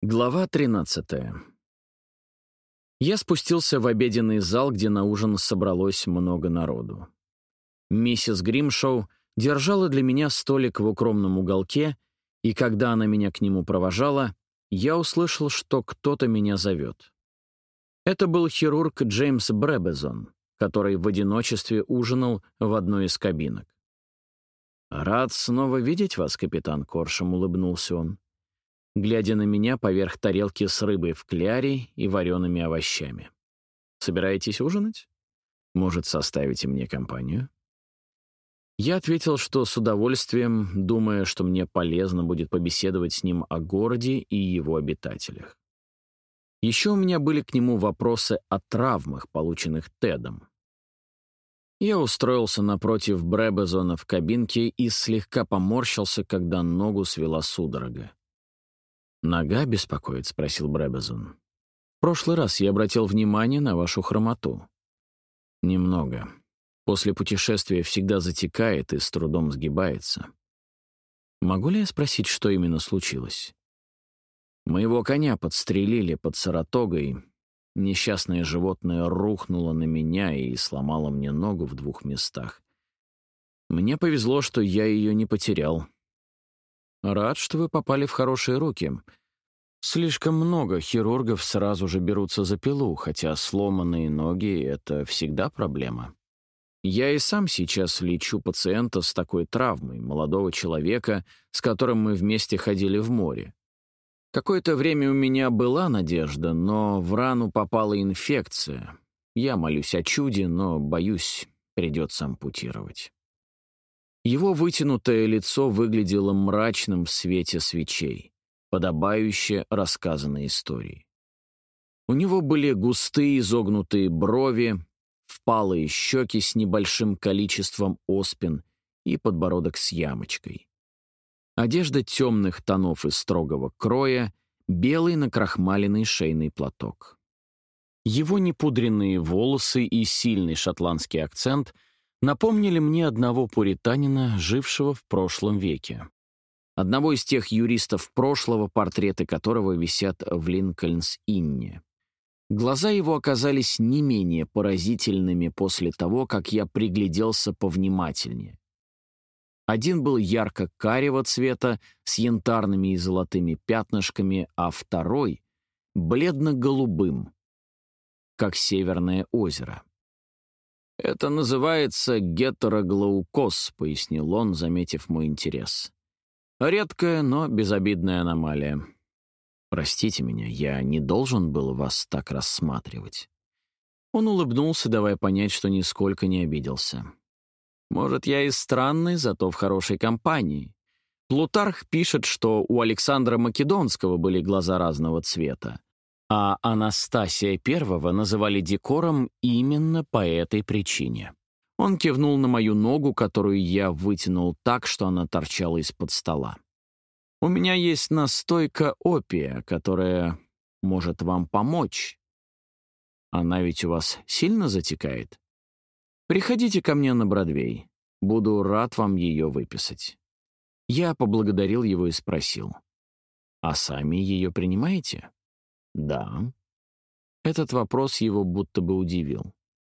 Глава 13. Я спустился в обеденный зал, где на ужин собралось много народу. Миссис Гримшоу держала для меня столик в укромном уголке, и когда она меня к нему провожала, я услышал, что кто-то меня зовет. Это был хирург Джеймс Брэбезон, который в одиночестве ужинал в одной из кабинок. «Рад снова видеть вас, капитан Коршем», — улыбнулся он, глядя на меня поверх тарелки с рыбой в кляре и вареными овощами. «Собираетесь ужинать? Может, составите мне компанию?» Я ответил, что с удовольствием, думая, что мне полезно будет побеседовать с ним о городе и его обитателях. Еще у меня были к нему вопросы о травмах, полученных Тедом. Я устроился напротив Брэбезона в кабинке и слегка поморщился, когда ногу свела судорога. «Нога беспокоит?» — спросил Брэбезон. «В прошлый раз я обратил внимание на вашу хромоту». «Немного. После путешествия всегда затекает и с трудом сгибается. Могу ли я спросить, что именно случилось?» «Моего коня подстрелили под Саратогой. Несчастное животное рухнуло на меня и сломало мне ногу в 2 местах. Мне повезло, что я ее не потерял. Рад, что вы попали в хорошие руки. Слишком много хирургов сразу же берутся за пилу, хотя сломанные ноги — это всегда проблема. Я и сам сейчас лечу пациента с такой травмой, молодого человека, с которым мы вместе ходили в море. Какое-то время у меня была надежда, но в рану попала инфекция. Я молюсь о чуде, но, боюсь, придется ампутировать». Его вытянутое лицо выглядело мрачным в свете свечей, подобающе рассказанной истории. У него были густые изогнутые брови, впалые щеки с небольшим количеством оспин и подбородок с ямочкой. Одежда темных тонов и строгого кроя, белый накрахмаленный шейный платок. Его непудренные волосы и сильный шотландский акцент напомнили мне одного пуританина, жившего в прошлом веке. Одного из тех юристов прошлого, портреты которого висят в Линкольнс-Инне. Глаза его оказались не менее поразительными после того, как я пригляделся повнимательнее. Один был ярко-карего цвета с янтарными и золотыми пятнышками, а второй — бледно-голубым, как Северное озеро. «Это называется гетероглаукоз», — пояснил он, заметив мой интерес. «Редкая, но безобидная аномалия. Простите меня, я не должен был вас так рассматривать». Он улыбнулся, давая понять, что нисколько не обиделся. «Может, я и странный, зато в хорошей компании. Плутарх пишет, что у Александра Македонского были глаза разного цвета, а Анастасия I называли декором именно по этой причине». Он кивнул на мою ногу, которую я вытянул так, что она торчала из-под стола. «У меня есть настойка опия, которая может вам помочь. Она ведь у вас сильно затекает? Приходите ко мне на Бродвей. Буду рад вам ее выписать». Я поблагодарил его и спросил: «А сами ее принимаете?» «Да». Этот вопрос его будто бы удивил.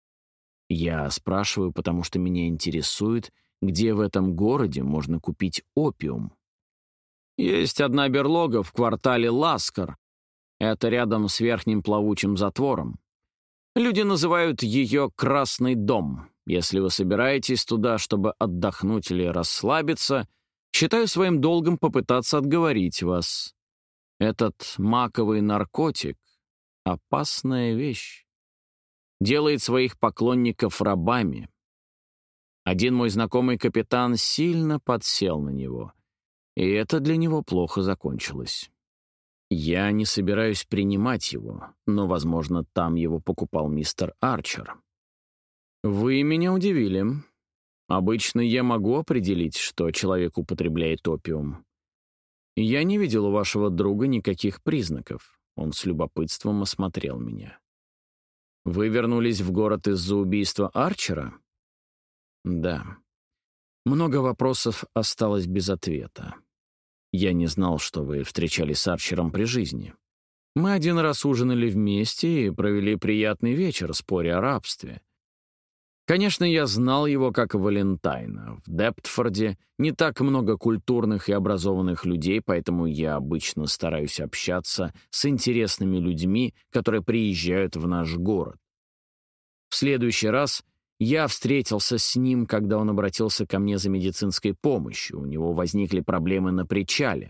«Я спрашиваю, потому что меня интересует, где в этом городе можно купить опиум». «Есть одна берлога в квартале Ласкар. Это рядом с верхним плавучим затвором. Люди называют ее «Красный дом». Если вы собираетесь туда, чтобы отдохнуть или расслабиться, считаю своим долгом попытаться отговорить вас. Этот маковый наркотик — опасная вещь. Делает своих поклонников рабами. Один мой знакомый капитан сильно подсел на него, и это для него плохо закончилось. Я не собираюсь принимать его, но, возможно, там его покупал мистер Арчер. Вы меня удивили. Обычно я могу определить, что человек употребляет опиум. Я не видел у вашего друга никаких признаков. Он с любопытством осмотрел меня. Вы вернулись в город из-за убийства Арчера? Да. Много вопросов осталось без ответа. Я не знал, что вы встречались с Арчером при жизни. Мы один раз ужинали вместе и провели приятный вечер, споря о рабстве. Конечно, я знал его как Валентайна. В Дептфорде не так много культурных и образованных людей, поэтому я обычно стараюсь общаться с интересными людьми, которые приезжают в наш город. В следующий раз я встретился с ним, когда он обратился ко мне за медицинской помощью. У него возникли проблемы на причале.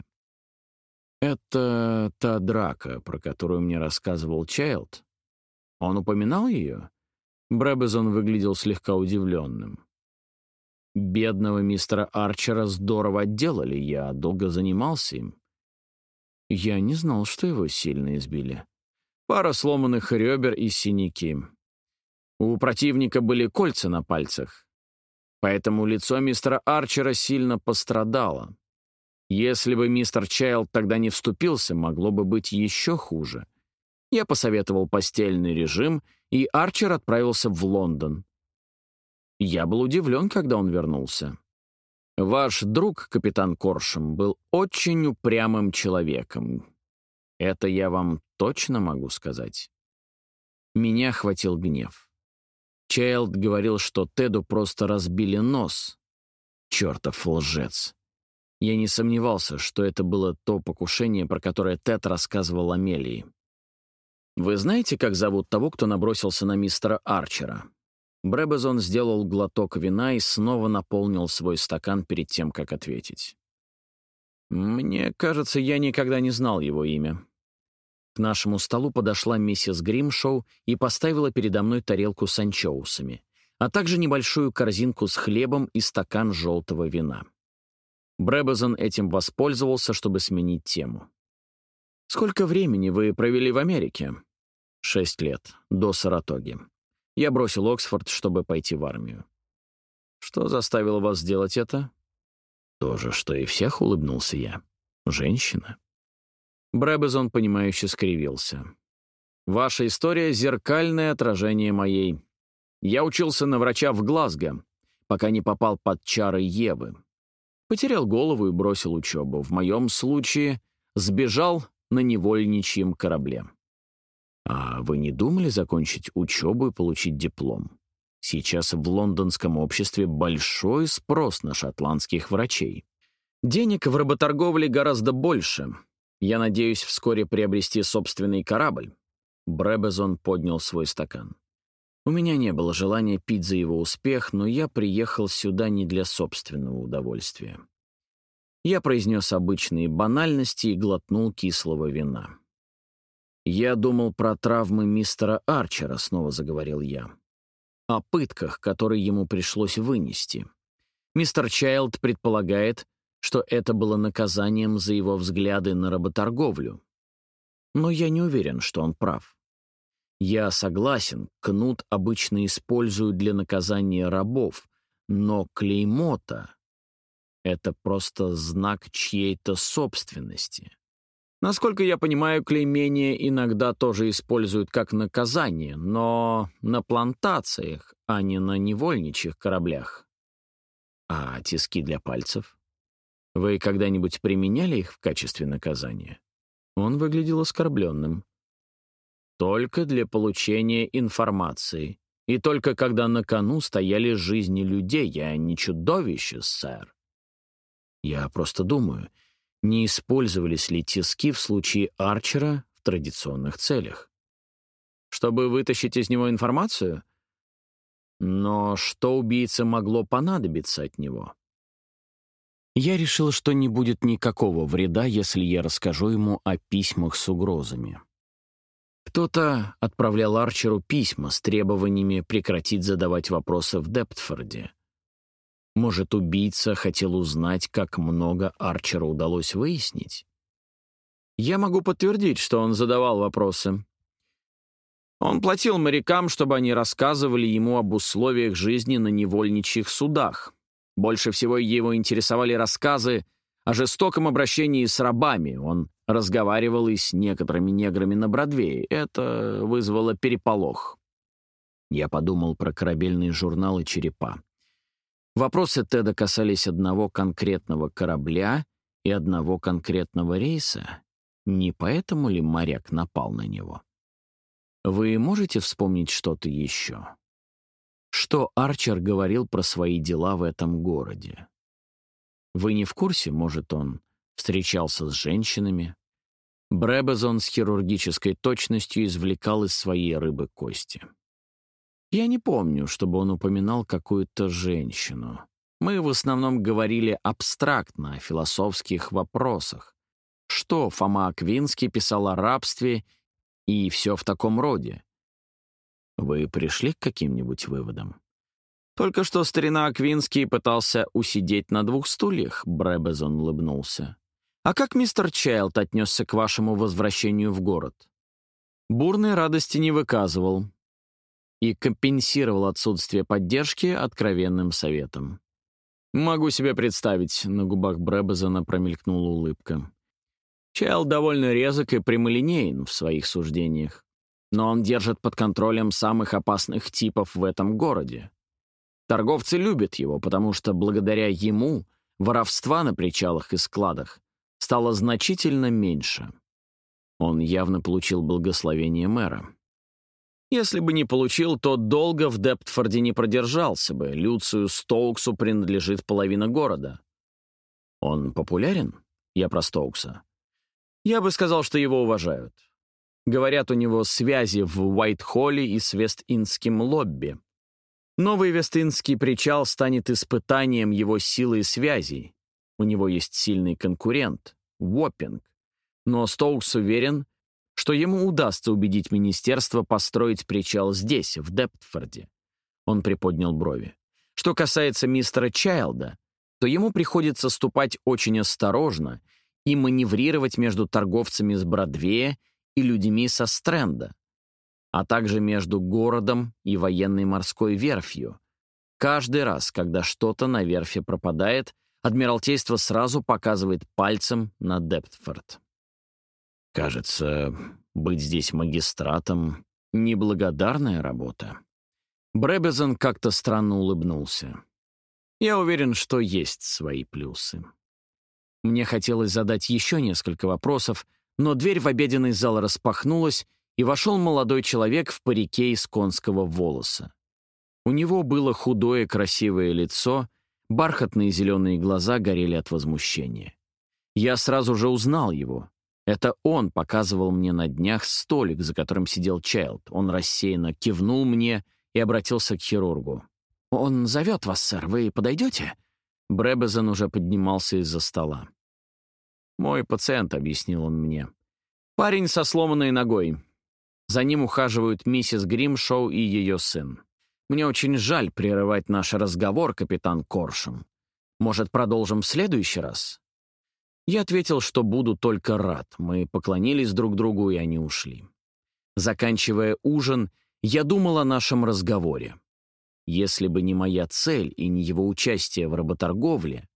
Это та драка, про которую мне рассказывал Чайлд. Он упоминал ее? Брэбезон выглядел слегка удивленным. Бедного мистера Арчера здорово отделали, я долго занимался им. Я не знал, что его сильно избили. Пара сломанных ребер и синяки. У противника были кольца на пальцах, поэтому лицо мистера Арчера сильно пострадало. Если бы мистер Чайлд тогда не вступился, могло бы быть еще хуже. Я посоветовал постельный режим, и Арчер отправился в Лондон. Я был удивлен, когда он вернулся. Ваш друг, капитан Коршем, был очень упрямым человеком. Это я вам точно могу сказать. Меня охватил гнев. Чайлд говорил, что Теду просто разбили нос. Чертов лжец. Я не сомневался, что это было то покушение, про которое Тед рассказывал Амелии. «Вы знаете, как зовут того, кто набросился на мистера Арчера?» Брэбезон сделал глоток вина и снова наполнил свой стакан перед тем, как ответить. «Мне кажется, я никогда не знал его имя». К нашему столу подошла миссис Гримшоу и поставила передо мной тарелку с анчоусами, а также небольшую корзинку с хлебом и стакан желтого вина. Брэбезон этим воспользовался, чтобы сменить тему. «Сколько времени вы провели в Америке?» 6 лет, до Саратоги. Я бросил Оксфорд, чтобы пойти в армию. Что заставило вас сделать это? То же, что и всех, улыбнулся я. Женщина. Брэбезон, понимающе скривился. Ваша история — зеркальное отражение моей. Я учился на врача в Глазго, пока не попал под чары Евы. Потерял голову и бросил учебу. В моем случае сбежал на невольничьем корабле. А вы не думали закончить учебу и получить диплом? Сейчас в лондонском обществе большой спрос на шотландских врачей. Денег в работорговле гораздо больше. Я надеюсь вскоре приобрести собственный корабль. Брэбезон поднял свой стакан. У меня не было желания пить за его успех, но я приехал сюда не для собственного удовольствия. Я произнес обычные банальности и глотнул кислого вина. «Я думал про травмы мистера Арчера», — снова заговорил я. «О пытках, которые ему пришлось вынести. Мистер Чайлд предполагает, что это было наказанием за его взгляды на работорговлю. Но я не уверен, что он прав. Я согласен, кнут обычно используют для наказания рабов, но клеймо-то — это просто знак чьей-то собственности. Насколько я понимаю, клеймение иногда тоже используют как наказание, но на плантациях, а не на невольничьих кораблях. А тиски для пальцев? Вы когда-нибудь применяли их в качестве наказания?» Он выглядел оскорбленным. «Только для получения информации. И только когда на кону стояли жизни людей. Я не чудовище, сэр. Я просто думаю, не использовались ли тиски в случае Арчера в традиционных целях? Чтобы вытащить из него информацию? Но что убийце могло понадобиться от него?» Я решил, что не будет никакого вреда, если я расскажу ему о письмах с угрозами. Кто-то отправлял Арчеру письма с требованиями прекратить задавать вопросы в Дептфорде. Может, убийца хотел узнать, как много Арчеру удалось выяснить? Я могу подтвердить, что он задавал вопросы. Он платил морякам, чтобы они рассказывали ему об условиях жизни на невольничьих судах. Больше всего его интересовали рассказы о жестоком обращении с рабами. Он разговаривал и с некоторыми неграми на Бродвее. Это вызвало переполох. Я подумал про корабельные журналы «Черепа». Вопросы Теда касались одного конкретного корабля, и одного конкретного рейса? Не поэтому ли моряк напал на него? Вы можете вспомнить что-то еще? Что Арчер говорил про свои дела в этом городе? Вы не в курсе, может, он встречался с женщинами? Бребезон с хирургической точностью извлекал из своей рыбы кости. Я не помню, чтобы он упоминал какую-то женщину. Мы в основном говорили абстрактно о философских вопросах. Что Фома Аквинский писал о рабстве и все в таком роде. Вы пришли к каким-нибудь выводам? Только что старина Аквинский пытался усидеть на двух стульях, Бребезон улыбнулся. А как мистер Чайлд отнесся к вашему возвращению в город? Бурной радости не выказывал и компенсировал отсутствие поддержки откровенным советом. Могу себе представить, на губах Бребезона промелькнула улыбка. Чайлд довольно резок и прямолинеен в своих суждениях, но он держит под контролем самых опасных типов в этом городе. Торговцы любят его, потому что благодаря ему воровства на причалах и складах стало значительно меньше. Он явно получил благословение мэра. Если бы не получил, то долго в Дептфорде не продержался бы. Люцию Стоуксу принадлежит половина города. Он популярен? Я про Стоукса. Я бы сказал, что его уважают. Говорят, у него связи в Уайт-Холле и с Вест-Индским лобби. Новый Вест-Индский причал станет испытанием его силы и связей. У него есть сильный конкурент — Уоппинг. Но Стоукс уверен, что ему удастся убедить министерство построить причал здесь, в Дептфорде. Он приподнял брови. Что касается мистера Чайлда, то ему приходится ступать очень осторожно и маневрировать между торговцами с Бродвея и людьми со Стрэнда, а также между городом и военной морской верфью. Каждый раз, когда что-то на верфи пропадает, Адмиралтейство сразу показывает пальцем на Дептфорд. Кажется, быть здесь магистратом — неблагодарная работа. Бребезон как-то странно улыбнулся. Я уверен, что есть свои плюсы. Мне хотелось задать еще несколько вопросов, но дверь в обеденный зал распахнулась, и вошел молодой человек в парике из конского волоса. У него было худое красивое лицо, бархатные зеленые глаза горели от возмущения. Я сразу же узнал его. Это он показывал мне на днях столик, за которым сидел Чайлд. Он рассеянно кивнул мне и обратился к хирургу. «Он зовет вас, сэр, вы подойдете?» Бребезон уже поднимался из-за стола. «Мой пациент», — объяснил он мне. «Парень со сломанной ногой. За ним ухаживают миссис Гримшоу и ее сын. Мне очень жаль прерывать наш разговор, капитан Коршун. Может, продолжим в следующий раз?» Я ответил, что буду только рад. Мы поклонились друг другу, и они ушли. Заканчивая ужин, я думал о нашем разговоре. Если бы не моя цель и не его участие в работорговле,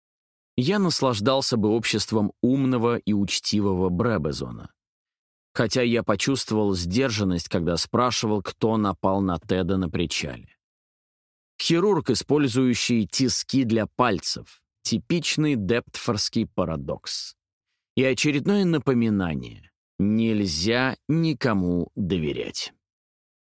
я наслаждался бы обществом умного и учтивого Бребезона. Хотя я почувствовал сдержанность, когда спрашивал, кто напал на Теда на причале. Хирург, использующий тиски для пальцев. Типичный дептфордский парадокс. И очередное напоминание. Нельзя никому доверять.